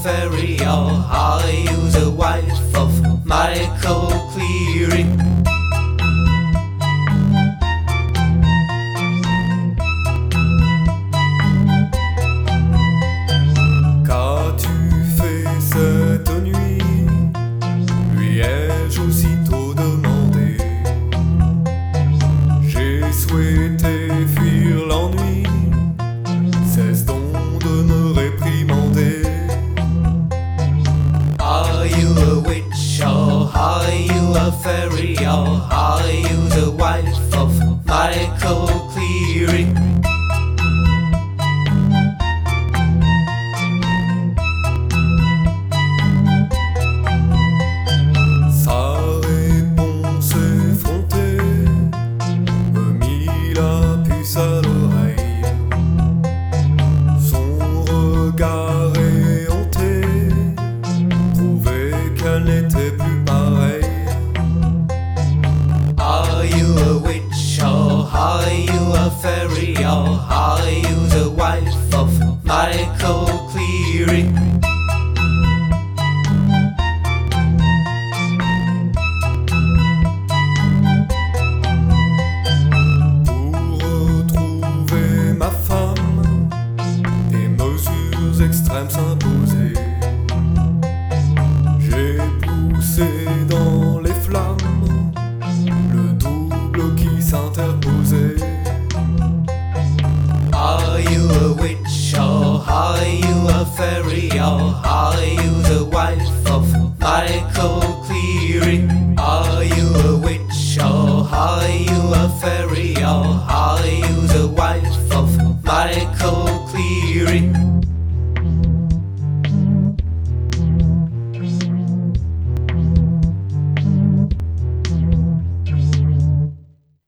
fairy, or are you the wife of Michael Cleary? Qu'as-tu fait cette nuit? Lui ai-je aussitôt demandé. J'ai souhaité fuir l'ennui, cesse donc de me réprimander. Are you a witch, or are you a fairy, or are you the wife of Michael Cleary? Sa réponse effrontée me mit la puce à l'oreille. Son regard éhonté prouvait qu'elle n'était plus pareille. Are you a witch, or are you a fairy, or are you the wife of Michael Cleary? Pour retrouver ma femme, des mesures extrêmes s'imposaient. J'ai poussé dans les flammes le double qui s'interposait. Are you a witch, or are you a fairy, or are you the wife of Michael